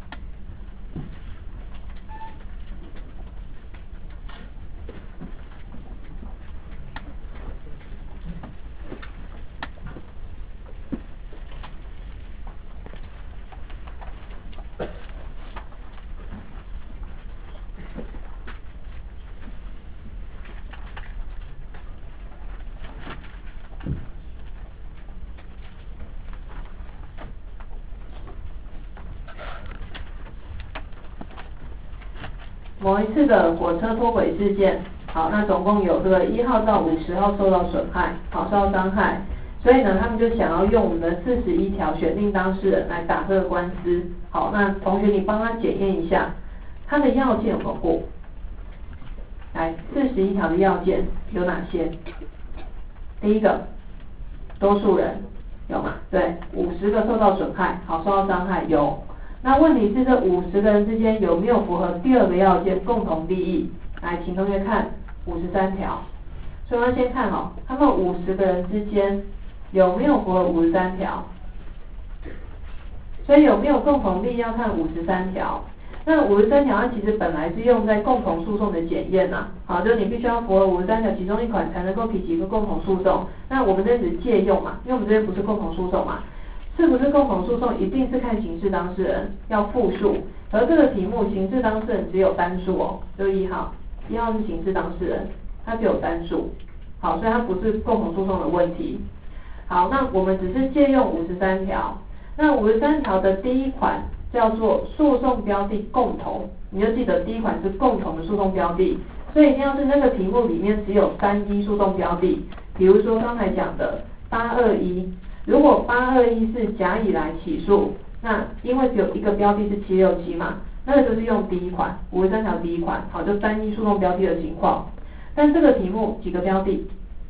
某一次的火车脱轨事件，好，那总共有这个一号到五十号受到损害，好，受到伤害，所以呢，他们就想要用我们的四十一条选定当事人来打这个官司。好，那同学你帮他检验一下，他的要件有没有过？来，四十一条的要件有哪些？第一个，多数人有吗？对，五十个受到损害，好，受到伤害有。那问题是这五十个人之间有没有符合第二个要件共同利益？来，请同学看五十三条。所以我们先看哦，他们五十个人之间有没有符合五十三条？所以有没有共同利益要看五十三条。那五十三条它其实本来是用在共同诉讼的检验呐，好，就是你必须要符合五十三条其中一款才能够提起一个共同诉讼。那我们这只是借用嘛，因为我们这边不是共同诉讼嘛。是不是共同诉讼一定是看刑事当事人要复数，而这个题目刑事当事人只有单数哦，就一号，一号是刑事当事人，它只有单数，好，所以它不是共同诉讼的问题。好，那我们只是借用五十三条，那五十三条的第一款叫做诉讼标的共同，你就记得第一款是共同的诉讼标的，所以一定要是那个题目里面只有单一诉讼标的，比如说刚才讲的八二一。如果八二一是甲乙来起诉，那因为只有一个标的是七六七嘛，那个就是用第一款五十三条第一款，好，就单一诉讼标的的情况。但这个题目几个标的？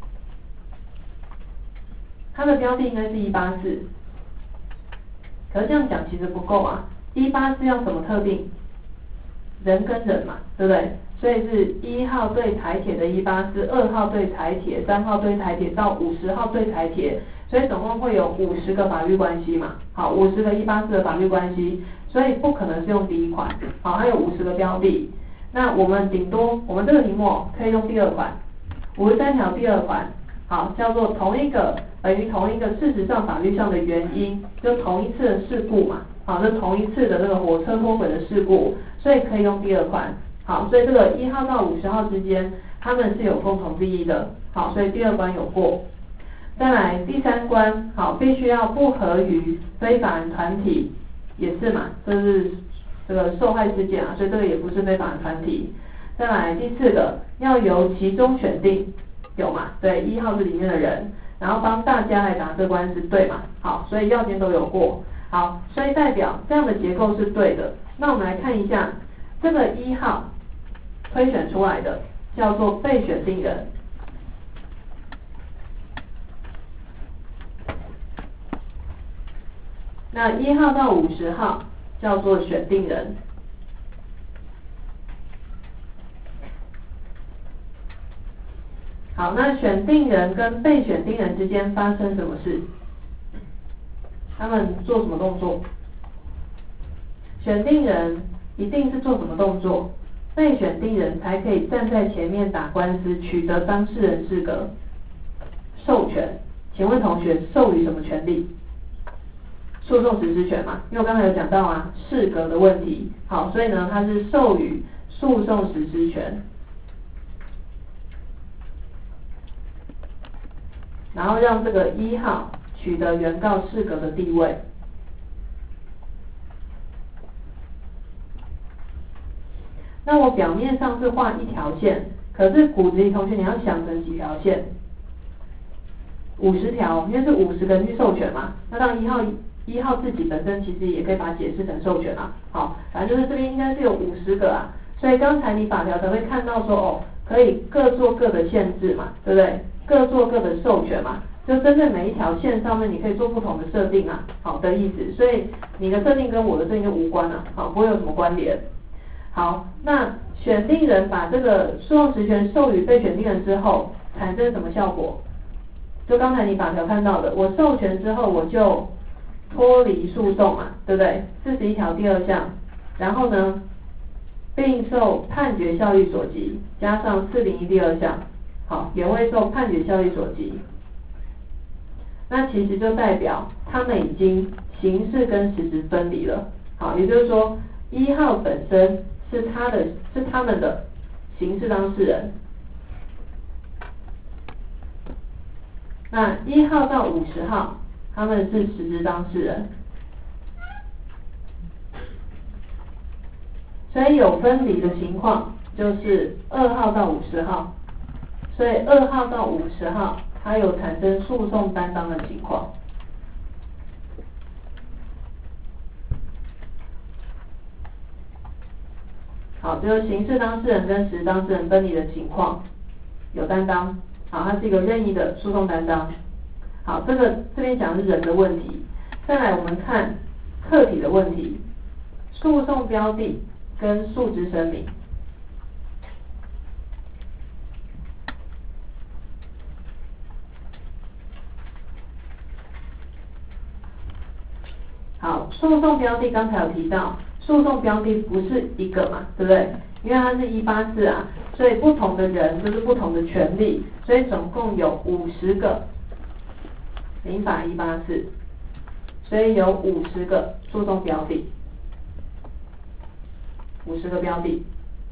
它的标的应该是一八四，可是这样讲其实不够啊，一八四要什么特定？人跟人嘛，对不对？所以是一号对台铁的一八四，二号对台铁，三号对台铁到五十号对台铁。所以总共会有五十个法律关系嘛，好，五十个一八四的法律关系，所以不可能是用第一款，好，还有五十个标的，那我们顶多我们这个题目可以用第二款， 五十三条第二款，好，叫做同一个等于同一个事实上法律上的原因，就同一次的事故嘛，好，就同一次的这个火车脱轨的事故，所以可以用第二款。好，所以这个一号到五十号之间，他们是有共同利益的，好，所以第二关有过。再来第三关，好，必须要不合于非法人团体，也是嘛，这是这个受害事件啊，所以这个也不是非法人团体。再来第四个，要由其中选定，有嘛？对，一号是里面的人，然后帮大家来打这官司，对嘛？好，所以要件都有过，好，所以代表这样的结构是对的。那我们来看一下，这个一号推选出来的叫做被选定人。那一号到五十号叫做选定人。好，那选定人跟被选定人之间发生什么事？他们做什么动作？选定人一定是做什么动作？被选定人才可以站在前面打官司，取得当事人适格授权。请问同学，授予什么权利？诉讼实施权嘛，因为我刚才有讲到啊，适格的问题。好，所以呢，它是授予诉讼实施权，然后让这个一号取得原告适格的地位。那我表面上是画一条线，可是骨子里同学你要想成几条线？五十条，因为是五十个人去授权嘛，那让一号一号自己本身其实也可以把它解释成授权啊，好，反正就是这边应该是有五十个啊，所以刚才你法条才会看到说哦，可以各做各的限制嘛，对不对？各做各的授权嘛，就针对每一条线上面你可以做不同的设定啊，好的意思，所以你的设定跟我的设定就无关了，好，不会有什么关联。好，那选定人把这个诉讼实权授予被选定人之后，产生什么效果？就刚才你法条看到的，我授权之后我就脱离诉讼嘛，对不对？四十一条第二项，然后呢，并受判决效力所及，加上四零一第二项，好，也会受判决效力所及。那其实就代表他们已经刑事跟实质分离了，好，也就是说一号本身是他的是他们的刑事当事人，那一号到五十号他们是实质当事人，所以有分离的情况就是二号到五十号，所以二号到五十号它有产生诉讼担当的情况。好，就是刑事当事人跟实质当事人分离的情况有担当，好，它是一个任意的诉讼担当。好，这个这边讲的是人的问题，再来我们看客体的问题，诉讼标的跟诉之声明。好，诉讼标的刚才有提到，诉讼标的不是一个嘛，对不对？因为它是一八四啊，所以不同的人就是不同的权利，所以总共有五十个民法一八四，所以有五十个诉讼标的，五十个标的。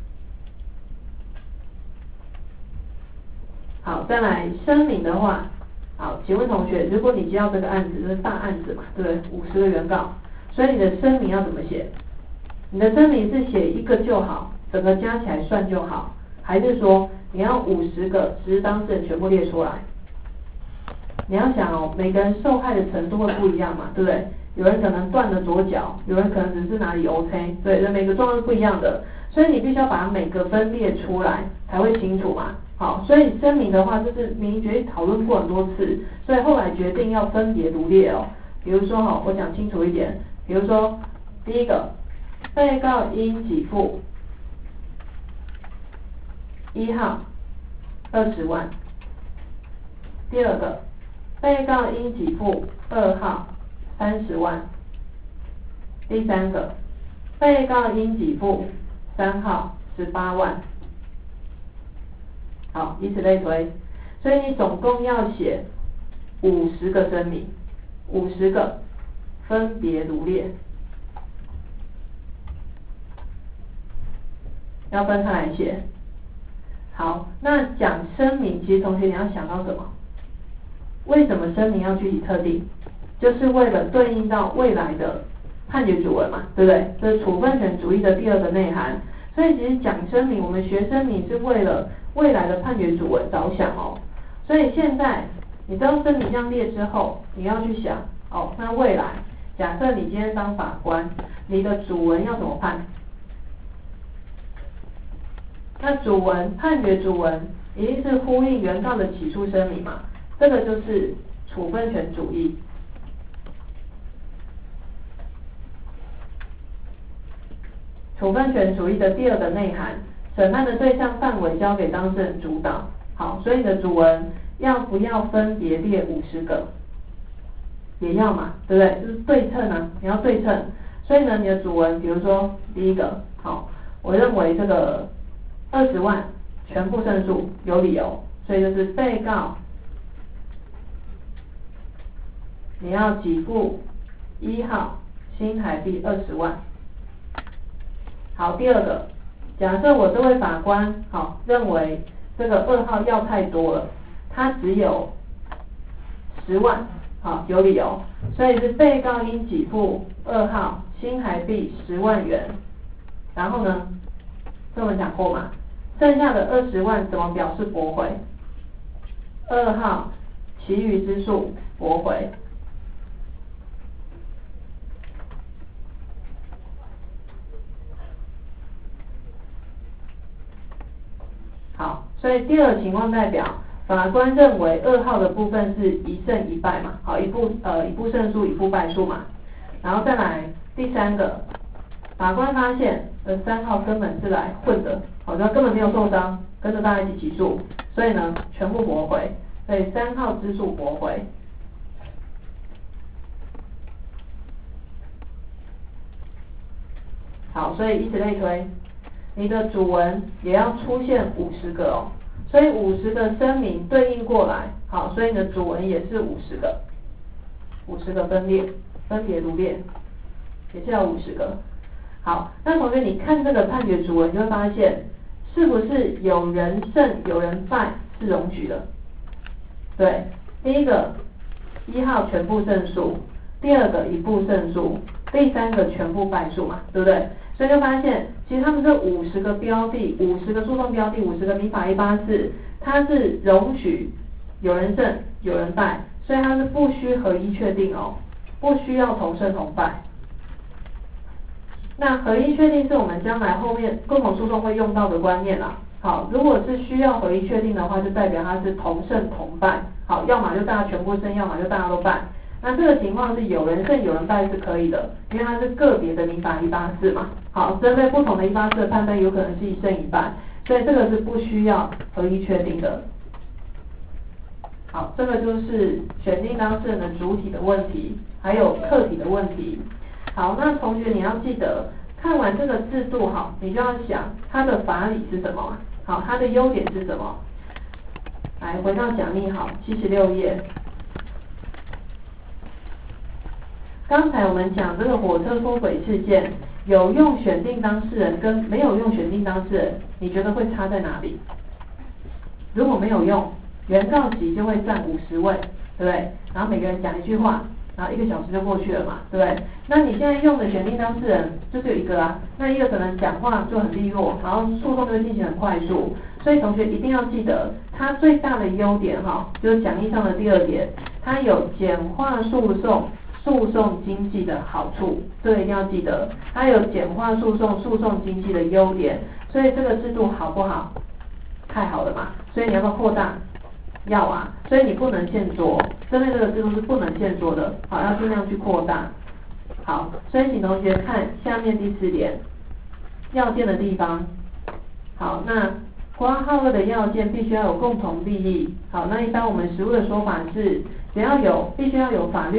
好，再来声明的话，好，请问同学，如果你接到这个案子，这是大案子嘛，对不对？五十个原告，所以你的声明要怎么写？你的声明是写一个就好，整个加起来算就好，还是说你要五十个实质当事人全部列出来？你要想哦，每个人受害的程度会不一样嘛，对不对？有人可能断了左脚，有人可能只是哪里 OK， 对，每个状况是不一样的，所以你必须要把它每个分列出来才会清楚嘛。好，所以声明的话，就是民意决议讨论过很多次，所以后来决定要分别独列哦。比如说哈，我讲清楚一点，比如说第一个，被告应给付一号二十万，第二个，被告应给付二号三十万，第三个，被告应给付三号十八万。 好，以此类推，所以你总共要写五十个声明，五十个分别罗列，要分开来写。好，那讲声明，其实同学你要想到什么？为什么声明要具体特定？就是为了对应到未来的判决主文嘛，对不对？这是处分权主义的第二个内涵。所以其实讲声明，我们学声明是为了未来的判决主文着想哦。所以现在你知道声明这样列之后，你要去想哦，那未来假设你今天当法官，你的主文要怎么判？那主文判决主文一定是呼应原告的起诉声明嘛，这个就是处分权主义。处分权主义的第二个内涵，审判的对象范围交给当事人主导。好，所以你的主文要不要分别列五十个？也要嘛，对不对？就是对称啊，你要对称。所以呢，你的主文，比如说第一个，好，我认为这个二十万全部胜诉，有理由，所以就是被告你要给付一号新台币二十万。好，第二个，假设我这位法官好认为这个二号要太多了，他只有十万，好有理由，所以是被告应给付二号新台币十万元。然后呢，这我们讲过嘛，剩下的二十万怎么表示驳回？二号其余之数驳回。好，所以第二个情况代表法官认为二号的部分是一胜一败嘛，好，一部呃一部胜诉一部败诉嘛，然后再来第三个，法官发现呃三号根本是来混的，好，他根本没有受伤，跟着大家一起起诉，所以呢全部驳回，所以三号之诉驳回。好，所以以此类推。你的主文也要出现五十个哦，所以五十个声明对应过来，好，所以你的主文也是五十个，五十个分列，分别罗列，也是要五十个。好，那同学你看这个判决主文，就会发现是不是有人胜有人败是容许的？对，第一个一号全部胜诉，第二个一部胜诉，第三个全部败诉嘛，对不对？所以就发现，其实他们这五十个标的、五十个诉讼标的、五十个民法一八四，它是容许有人胜有人败，所以它是不需合一确定哦，不需要同胜同败。那合一确定是我们将来后面共同诉讼会用到的观念啦。好，如果是需要合一确定的话，就代表它是同胜同败。好，要么就大家全部胜，要么就大家都败。那这个情况是有人胜有人败是可以的，因为它是个别的民法一八四嘛。好，针对不同的一八四的判断，有可能是一胜一败，所以这个是不需要合一确定的。好，这个就是选定当事人的主体的问题，还有客体的问题。好，那同学你要记得，看完这个制度好，你就要想它的法理是什么，好，它的优点是什么。来，回到讲义好，七十六页。刚才我们讲这个火车脱轨事件，有用选定当事人跟没有用选定当事人，你觉得会差在哪里？如果没有用，原告席就会占五十位，对不对？然后每个人讲一句话，然后一个小时就过去了嘛，对不对？那你现在用的选定当事人就只有一个啊，那一个可能讲话就很利落，然后诉讼就会进行很快速，所以同学一定要记得，它最大的优点哈，就是讲义上的第二点，它有简化诉讼。诉讼经济的好处，这个一定要记得，它有简化诉讼、诉讼经济的优点，所以这个制度好不好？太好了嘛，所以你要不要扩大？要啊，所以你不能限缩，针对这个制度是不能限缩的，好，要尽量去扩大。好，所以请同学看下面第四点，要件的地方。好，那括号二的要件必须要有共同利益。好，那一般我们实务的说法是，只要有必须要有法律。